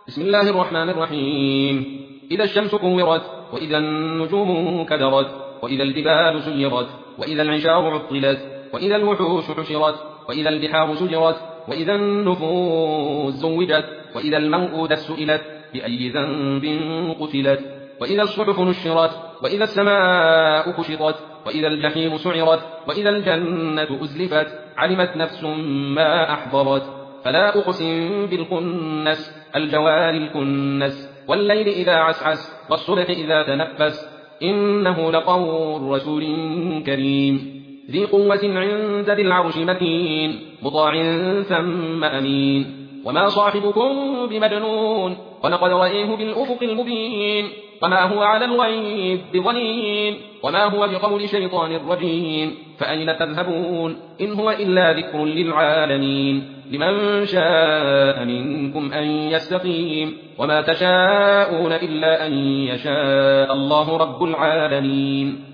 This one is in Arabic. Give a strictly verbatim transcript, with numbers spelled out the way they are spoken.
بسم الله الرحمن الرحيم. إذا الشمس كورت، وإذا النجوم كدرت، وإذا الجبال سيرت، وإذا العشار عطلت، وإذا الوحوش حشرت، وإذا البحار سجرت، وإذا النفوس زوجت، وإذا الموءودة سئلت بأي ذنب قتلت، وإذا الصحف نشرت، وإذا السماء كشطت، وإذا الجحيم سعرت، وإذا الجنة أزلفت، علمت نفس ما أحضرت. فلا أقسم بالخنس الجوار الكنس، والليل إذا عسعس، والصبح إذا تنفس، إنه لقول رسول كريم ذي قوة عند ذي العرش مكين، مطاع ثم أمين. وما صاحبكم بمجنون، ولقد رأيه بالأفق المبين، وما هو على الغيب بضنين، وما هو بقول شيطان رجيم. فأين تذهبون؟ إن هو إلا ذكر للعالمين، لمن شاء منكم أن يستقيم، وما تشاءون إلا أن يشاء الله رب العالمين.